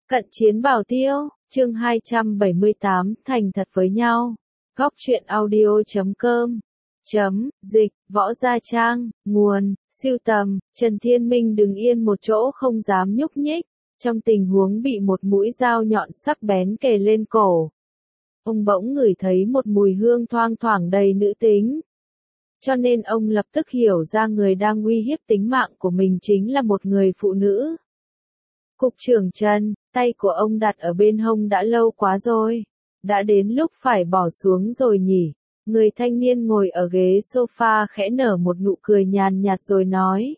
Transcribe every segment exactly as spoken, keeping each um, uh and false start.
Cận chiến bảo tiêu, chương hai trăm bảy mươi tám, thành thật với nhau. Góc truyện audio chấm com chấm dịch, võ gia trang, nguồn, siêu tầm, Trần Thiên Minh đứng yên một chỗ không dám nhúc nhích, trong tình huống bị một mũi dao nhọn sắc bén kề lên cổ. Ông bỗng ngửi thấy một mùi hương thoang thoảng đầy nữ tính. Cho nên ông lập tức hiểu ra người đang uy hiếp tính mạng của mình chính là một người phụ nữ. Cục trưởng Trần, tay của ông đặt ở bên hông đã lâu quá rồi. Đã đến lúc phải bỏ xuống rồi nhỉ. Người thanh niên ngồi ở ghế sofa khẽ nở một nụ cười nhàn nhạt rồi nói.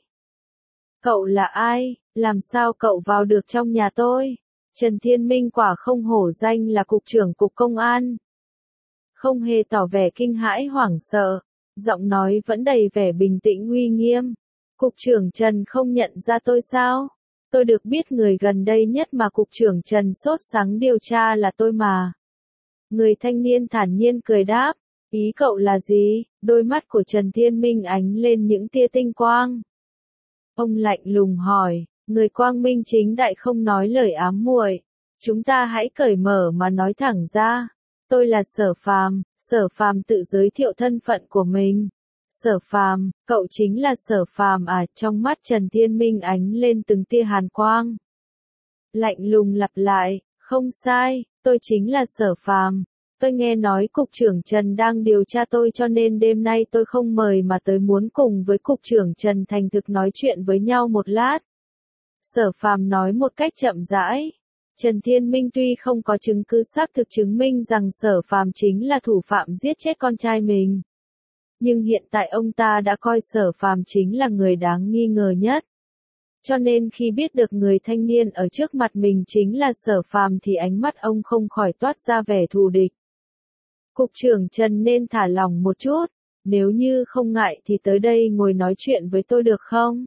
Cậu là ai, làm sao cậu vào được trong nhà tôi? Trần Thiên Minh quả không hổ danh là cục trưởng cục công an. Không hề tỏ vẻ kinh hãi hoảng sợ, giọng nói vẫn đầy vẻ bình tĩnh uy nghiêm. Cục trưởng Trần không nhận ra tôi sao? Tôi được biết người gần đây nhất mà cục trưởng Trần sốt sắng điều tra là tôi mà. Người thanh niên thản nhiên cười đáp, ý cậu là gì? Đôi mắt của Trần Thiên Minh ánh lên những tia tinh quang. Ông lạnh lùng hỏi, người quang minh chính đại không nói lời ám muội. Chúng ta hãy cởi mở mà nói thẳng ra. Tôi là Sở Phàm. Sở Phàm tự giới thiệu thân phận của mình. Sở Phàm, cậu chính là Sở Phàm à? Trong mắt Trần Thiên Minh ánh lên từng tia hàn quang. Lạnh lùng lặp lại, không sai, tôi chính là Sở Phàm. Tôi nghe nói cục trưởng Trần đang điều tra tôi cho nên đêm nay tôi không mời mà tới muốn cùng với cục trưởng Trần thành thực nói chuyện với nhau một lát. Sở Phàm nói một cách chậm rãi. Trần Thiên Minh tuy không có chứng cứ xác thực chứng minh rằng Sở Phàm chính là thủ phạm giết chết con trai mình. Nhưng hiện tại ông ta đã coi Sở Phàm chính là người đáng nghi ngờ nhất. Cho nên khi biết được người thanh niên ở trước mặt mình chính là Sở Phàm thì ánh mắt ông không khỏi toát ra vẻ thù địch. Cục trưởng Trần nên thả lỏng một chút, nếu như không ngại thì tới đây ngồi nói chuyện với tôi được không?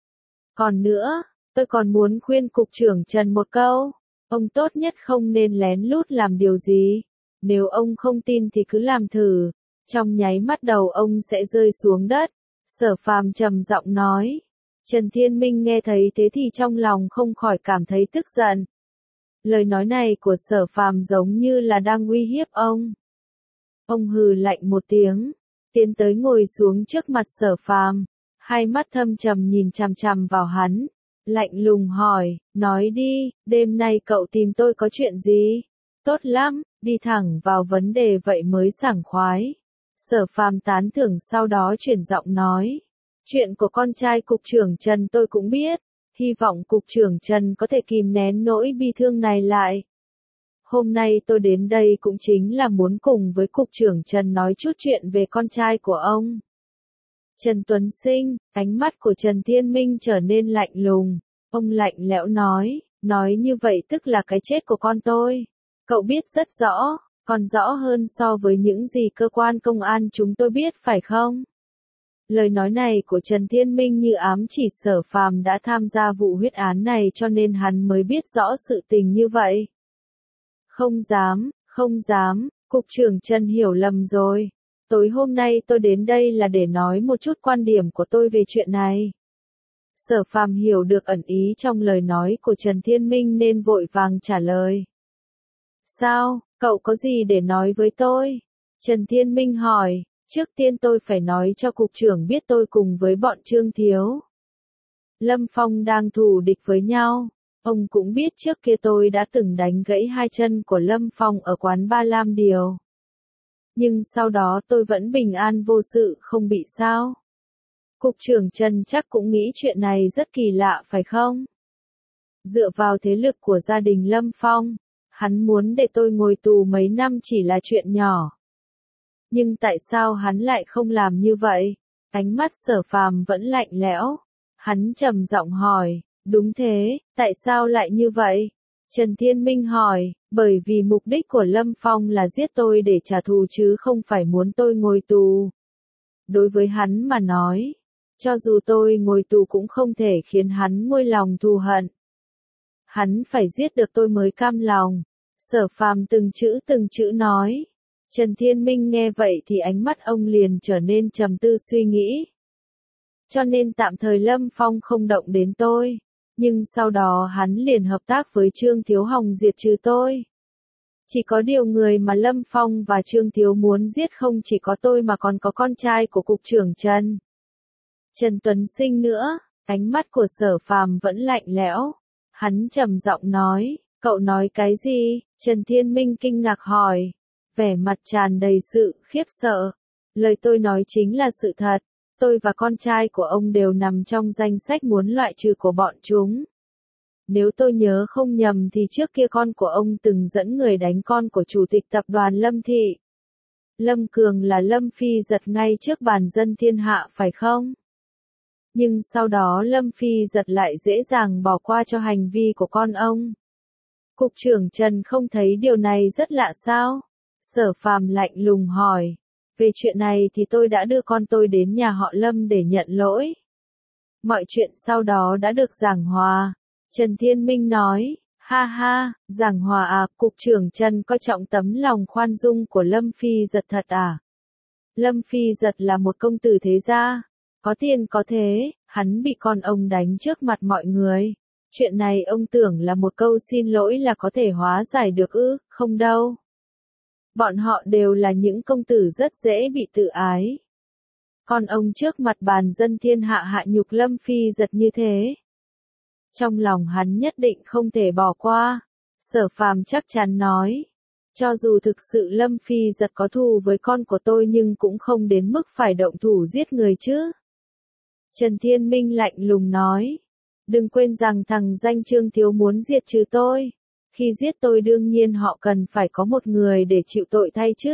Còn nữa, tôi còn muốn khuyên cục trưởng Trần một câu, ông tốt nhất không nên lén lút làm điều gì. Nếu ông không tin thì cứ làm thử. Trong nháy mắt đầu ông sẽ rơi xuống đất. Sở Phàm trầm giọng nói. Trần Thiên Minh nghe thấy thế thì trong lòng không khỏi cảm thấy tức giận. Lời nói này của Sở Phàm giống như là đang uy hiếp ông. Ông hừ lạnh một tiếng, tiến tới ngồi xuống trước mặt Sở Phàm, hai mắt thâm trầm nhìn chằm chằm vào hắn, lạnh lùng hỏi, nói đi, đêm nay cậu tìm tôi có chuyện gì? Tốt lắm, đi thẳng vào vấn đề vậy mới sảng khoái. Sở Phàm tán thưởng sau đó chuyển giọng nói. Chuyện của con trai cục trưởng Trần tôi cũng biết. Hy vọng cục trưởng Trần có thể kìm nén nỗi bi thương này lại. Hôm nay tôi đến đây cũng chính là muốn cùng với cục trưởng Trần nói chút chuyện về con trai của ông. Trần Tuấn Sinh, ánh mắt của Trần Thiên Minh trở nên lạnh lùng. Ông lạnh lẽo nói, nói như vậy tức là cái chết của con tôi. Cậu biết rất rõ. Còn rõ hơn so với những gì cơ quan công an chúng tôi biết phải không? Lời nói này của Trần Thiên Minh như ám chỉ Sở Phàm đã tham gia vụ huyết án này cho nên hắn mới biết rõ sự tình như vậy. Không dám, không dám, cục trưởng Trần hiểu lầm rồi. Tối hôm nay tôi đến đây là để nói một chút quan điểm của tôi về chuyện này. Sở Phàm hiểu được ẩn ý trong lời nói của Trần Thiên Minh nên vội vàng trả lời. Sao? Cậu có gì để nói với tôi? Trần Thiên Minh hỏi, trước tiên tôi phải nói cho cục trưởng biết tôi cùng với bọn Trương Thiếu Lâm Phong đang thù địch với nhau. Ông cũng biết trước kia tôi đã từng đánh gãy hai chân của Lâm Phong ở quán Ba Lam Điều. Nhưng sau đó tôi vẫn bình an vô sự không bị sao. Cục trưởng Trần chắc cũng nghĩ chuyện này rất kỳ lạ phải không? Dựa vào thế lực của gia đình Lâm Phong, hắn muốn để tôi ngồi tù mấy năm chỉ là chuyện nhỏ. Nhưng tại sao hắn lại không làm như vậy? Ánh mắt Sở Phàm vẫn lạnh lẽo. Hắn trầm giọng hỏi, đúng thế, tại sao lại như vậy? Trần Thiên Minh hỏi, bởi vì mục đích của Lâm Phong là giết tôi để trả thù chứ không phải muốn tôi ngồi tù. Đối với hắn mà nói, cho dù tôi ngồi tù cũng không thể khiến hắn nguôi lòng thù hận. Hắn phải giết được tôi mới cam lòng. Sở Phàm từng chữ từng chữ nói. Trần Thiên Minh nghe vậy thì ánh mắt ông liền trở nên trầm tư suy nghĩ. Cho nên tạm thời Lâm Phong không động đến tôi. Nhưng sau đó hắn liền hợp tác với Trương Thiếu Hồng diệt trừ tôi. Chỉ có điều người mà Lâm Phong và Trương Thiếu muốn giết không chỉ có tôi mà còn có con trai của cục trưởng Trần. Trần Tuấn Sinh nữa, ánh mắt của Sở Phàm vẫn lạnh lẽo. Hắn trầm giọng nói, cậu nói cái gì? Trần Thiên Minh kinh ngạc hỏi, vẻ mặt tràn đầy sự khiếp sợ. Lời tôi nói chính là sự thật, tôi và con trai của ông đều nằm trong danh sách muốn loại trừ của bọn chúng. Nếu tôi nhớ không nhầm thì trước kia con của ông từng dẫn người đánh con của chủ tịch tập đoàn Lâm Thị. Lâm Cường là Lâm Phi Giật ngay trước bàn dân thiên hạ phải không? Nhưng sau đó Lâm Phi Giật lại dễ dàng bỏ qua cho hành vi của con ông. Cục trưởng Trần không thấy điều này rất lạ sao? Sở Phàm lạnh lùng hỏi. Về chuyện này thì tôi đã đưa con tôi đến nhà họ Lâm để nhận lỗi. Mọi chuyện sau đó đã được giảng hòa. Trần Thiên Minh nói, ha ha, giảng hòa à, cục trưởng Trần coi trọng tấm lòng khoan dung của Lâm Phi Giật thật à? Lâm Phi Giật là một công tử thế gia, có tiền có thế, hắn bị con ông đánh trước mặt mọi người. Chuyện này ông tưởng là một câu xin lỗi là có thể hóa giải được ư, không đâu. Bọn họ đều là những công tử rất dễ bị tự ái. Con ông trước mặt bàn dân thiên hạ hạ nhục Lâm Phi Giật như thế. Trong lòng hắn nhất định không thể bỏ qua. Sở Phàm chắc chắn nói. Cho dù thực sự Lâm Phi Giật có thù với con của tôi nhưng cũng không đến mức phải động thủ giết người chứ. Trần Thiên Minh lạnh lùng nói. Đừng quên rằng thằng danh Trương Thiếu muốn diệt trừ tôi. Khi giết tôi đương nhiên họ cần phải có một người để chịu tội thay chứ.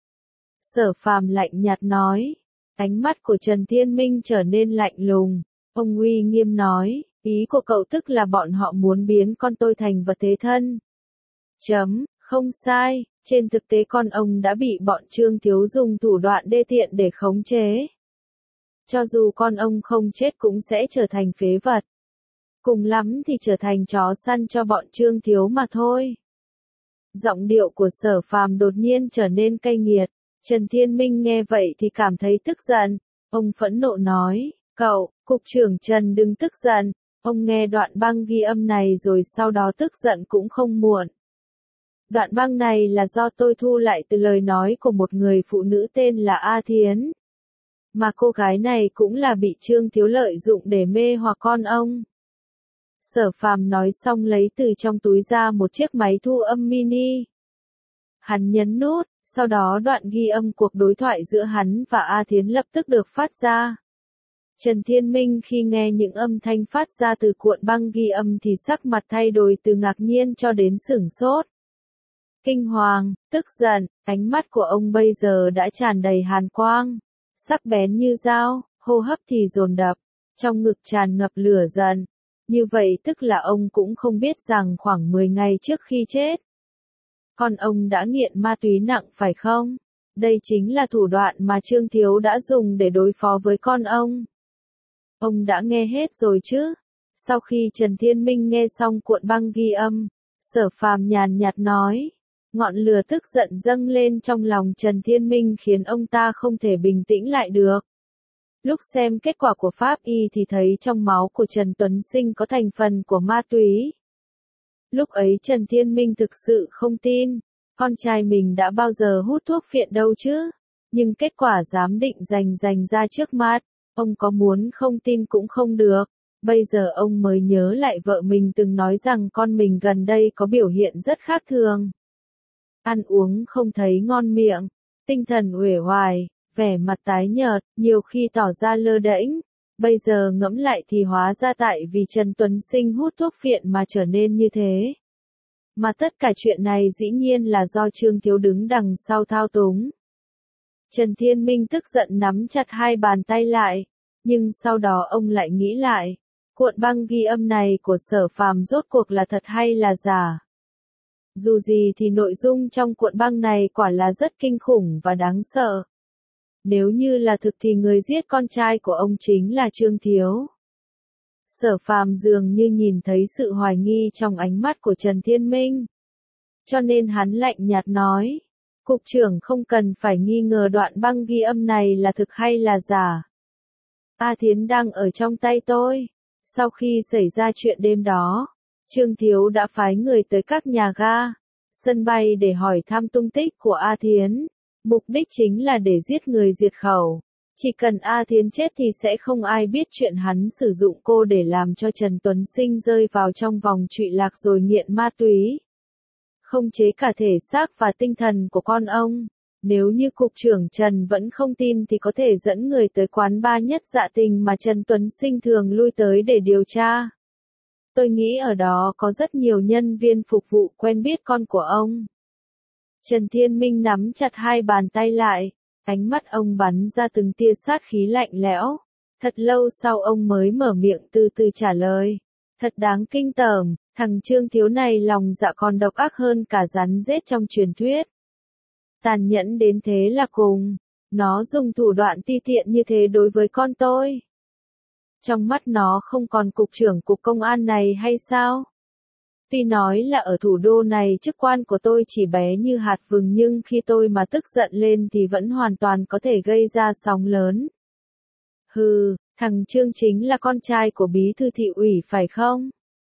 Sở Phàm lạnh nhạt nói. Ánh mắt của Trần Thiên Minh trở nên lạnh lùng. Ông uy nghiêm nói. Ý của cậu tức là bọn họ muốn biến con tôi thành vật thế thân. Chấm, không sai, trên thực tế con ông đã bị bọn Trương Thiếu dùng thủ đoạn đê tiện để khống chế. Cho dù con ông không chết cũng sẽ trở thành phế vật. Cùng lắm thì trở thành chó săn cho bọn Trương Thiếu mà thôi. Giọng điệu của Sở Phàm đột nhiên trở nên cay nghiệt. Trần Thiên Minh nghe vậy thì cảm thấy tức giận. Ông phẫn nộ nói, cậu, cục trưởng Trần đừng tức giận. Ông nghe đoạn băng ghi âm này rồi sau đó tức giận cũng không muộn. Đoạn băng này là do tôi thu lại từ lời nói của một người phụ nữ tên là A Thiến. Mà cô gái này cũng là bị Trương Thiếu lợi dụng để mê hoặc con ông. Sở Phàm nói xong lấy từ trong túi ra một chiếc máy thu âm mini. Hắn nhấn nút, sau đó đoạn ghi âm cuộc đối thoại giữa hắn và A Thiến lập tức được phát ra. Trần Thiên Minh khi nghe những âm thanh phát ra từ cuộn băng ghi âm thì sắc mặt thay đổi từ ngạc nhiên cho đến sửng sốt. Kinh hoàng, tức giận, ánh mắt của ông bây giờ đã tràn đầy hàn quang, sắc bén như dao, hô hấp thì dồn dập, trong ngực tràn ngập lửa giận. Như vậy tức là ông cũng không biết rằng khoảng mười ngày trước khi chết, con ông đã nghiện ma túy nặng phải không? Đây chính là thủ đoạn mà Trương Thiếu đã dùng để đối phó với con ông. Ông đã nghe hết rồi chứ? Sau khi Trần Thiên Minh nghe xong cuộn băng ghi âm, Sở Phàm nhàn nhạt nói. Ngọn lửa tức giận dâng lên trong lòng Trần Thiên Minh khiến ông ta không thể bình tĩnh lại được. Lúc xem kết quả của pháp y thì thấy trong máu của Trần Tuấn Sinh có thành phần của ma túy. Lúc ấy Trần Thiên Minh thực sự không tin, con trai mình đã bao giờ hút thuốc phiện đâu chứ. Nhưng kết quả giám định rành rành ra trước mắt, ông có muốn không tin cũng không được. Bây giờ ông mới nhớ lại vợ mình từng nói rằng con mình gần đây có biểu hiện rất khác thường. Ăn uống không thấy ngon miệng, tinh thần uể oải, vẻ mặt tái nhợt, nhiều khi tỏ ra lơ đễnh. Bây giờ ngẫm lại thì hóa ra tại vì Trần Tuấn Sinh hút thuốc phiện mà trở nên như thế. Mà tất cả chuyện này dĩ nhiên là do Trương Thiếu đứng đằng sau thao túng. Trần Thiên Minh tức giận nắm chặt hai bàn tay lại, nhưng sau đó ông lại nghĩ lại, cuộn băng ghi âm này của Sở Phàm rốt cuộc là thật hay là giả. Dù gì thì nội dung trong cuộn băng này quả là rất kinh khủng và đáng sợ. Nếu như là thực thì người giết con trai của ông chính là Trương Thiếu. Sở Phàm dường như nhìn thấy sự hoài nghi trong ánh mắt của Trần Thiên Minh. Cho nên hắn lạnh nhạt nói, cục trưởng không cần phải nghi ngờ đoạn băng ghi âm này là thực hay là giả. A Thiến đang ở trong tay tôi. Sau khi xảy ra chuyện đêm đó, Trương Thiếu đã phái người tới các nhà ga, sân bay để hỏi thăm tung tích của A Thiến. Mục đích chính là để giết người diệt khẩu. Chỉ cần A Thiến chết thì sẽ không ai biết chuyện hắn sử dụng cô để làm cho Trần Tuấn Sinh rơi vào trong vòng trụy lạc rồi nghiện ma túy. Không chế cả thể xác và tinh thần của con ông. Nếu như cục trưởng Trần vẫn không tin thì có thể dẫn người tới quán bar Nhất Dạ Tình mà Trần Tuấn Sinh thường lui tới để điều tra. Tôi nghĩ ở đó có rất nhiều nhân viên phục vụ quen biết con của ông. Trần Thiên Minh nắm chặt hai bàn tay lại, ánh mắt ông bắn ra từng tia sát khí lạnh lẽo. Thật lâu sau ông mới mở miệng từ từ trả lời. Thật đáng kinh tởm, thằng Trương Thiếu này lòng dạ còn độc ác hơn cả rắn rết trong truyền thuyết. Tàn nhẫn đến thế là cùng, nó dùng thủ đoạn ti tiện như thế đối với con tôi. Trong mắt nó không còn cục trưởng cục công an này hay sao? Tuy nói là ở thủ đô này chức quan của tôi chỉ bé như hạt vừng nhưng khi tôi mà tức giận lên thì vẫn hoàn toàn có thể gây ra sóng lớn. Hừ, thằng Trương chính là con trai của bí thư thị ủy phải không?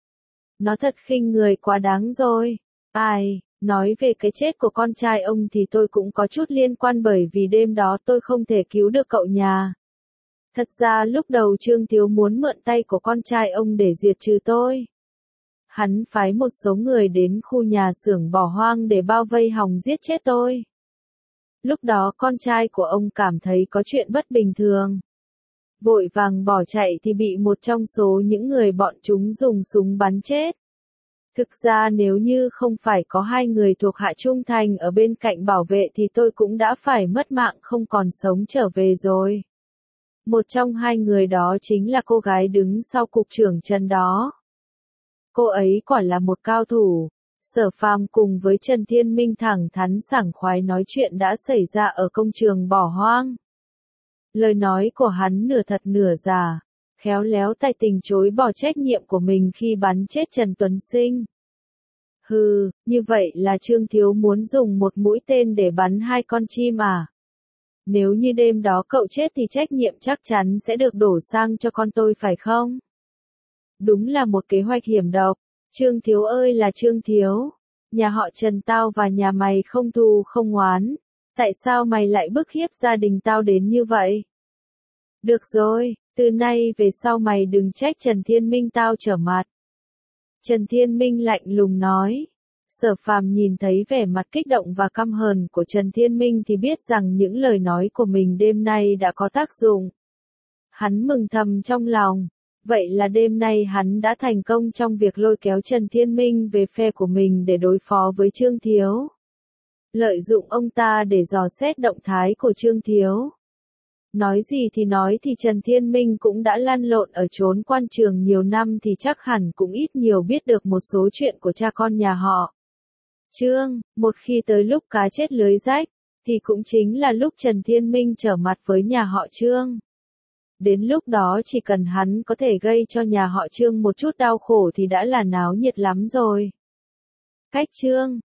Nó thật khinh người quá đáng rồi. Ai, nói về cái chết của con trai ông thì tôi cũng có chút liên quan bởi vì đêm đó tôi không thể cứu được cậu nhà. Thật ra lúc đầu Trương Thiếu muốn mượn tay của con trai ông để diệt trừ tôi. Hắn phái một số người đến khu nhà xưởng bỏ hoang để bao vây hòng giết chết tôi. Lúc đó con trai của ông cảm thấy có chuyện bất bình thường. Vội vàng bỏ chạy thì bị một trong số những người bọn chúng dùng súng bắn chết. Thực ra nếu như không phải có hai người thuộc hạ trung thành ở bên cạnh bảo vệ thì tôi cũng đã phải mất mạng không còn sống trở về rồi. Một trong hai người đó chính là cô gái đứng sau cục trưởng Trần đó. Cô ấy quả là một cao thủ. Sở Phàm cùng với Trần Thiên Minh thẳng thắn sảng khoái nói chuyện đã xảy ra ở công trường bỏ hoang. Lời nói của hắn nửa thật nửa giả, khéo léo tài tình chối bỏ trách nhiệm của mình khi bắn chết Trần Tuấn Sinh. Hừ, như vậy là Trương Thiếu muốn dùng một mũi tên để bắn hai con chim à? Nếu như đêm đó cậu chết thì trách nhiệm chắc chắn sẽ được đổ sang cho con tôi phải không? Đúng là một kế hoạch hiểm độc. Trương Thiếu ơi là Trương Thiếu, nhà họ Trần tao và nhà mày không thù không oán, tại sao mày lại bức hiếp gia đình tao đến như vậy? Được rồi, từ nay về sau mày đừng trách Trần Thiên Minh tao trở mặt. Trần Thiên Minh lạnh lùng nói. Sở Phàm nhìn thấy vẻ mặt kích động và căm hờn của Trần Thiên Minh thì biết rằng những lời nói của mình đêm nay đã có tác dụng. Hắn mừng thầm trong lòng. Vậy là đêm nay hắn đã thành công trong việc lôi kéo Trần Thiên Minh về phe của mình để đối phó với Trương Thiếu. Lợi dụng ông ta để dò xét động thái của Trương Thiếu. Nói gì thì nói thì Trần Thiên Minh cũng đã lăn lộn ở chốn quan trường nhiều năm thì chắc hẳn cũng ít nhiều biết được một số chuyện của cha con nhà họ. Trương, một khi tới lúc cá chết lưới rách, thì cũng chính là lúc Trần Thiên Minh trở mặt với nhà họ Trương. Đến lúc đó chỉ cần hắn có thể gây cho nhà họ Trương một chút đau khổ thì đã là náo nhiệt lắm rồi. Cách Trương,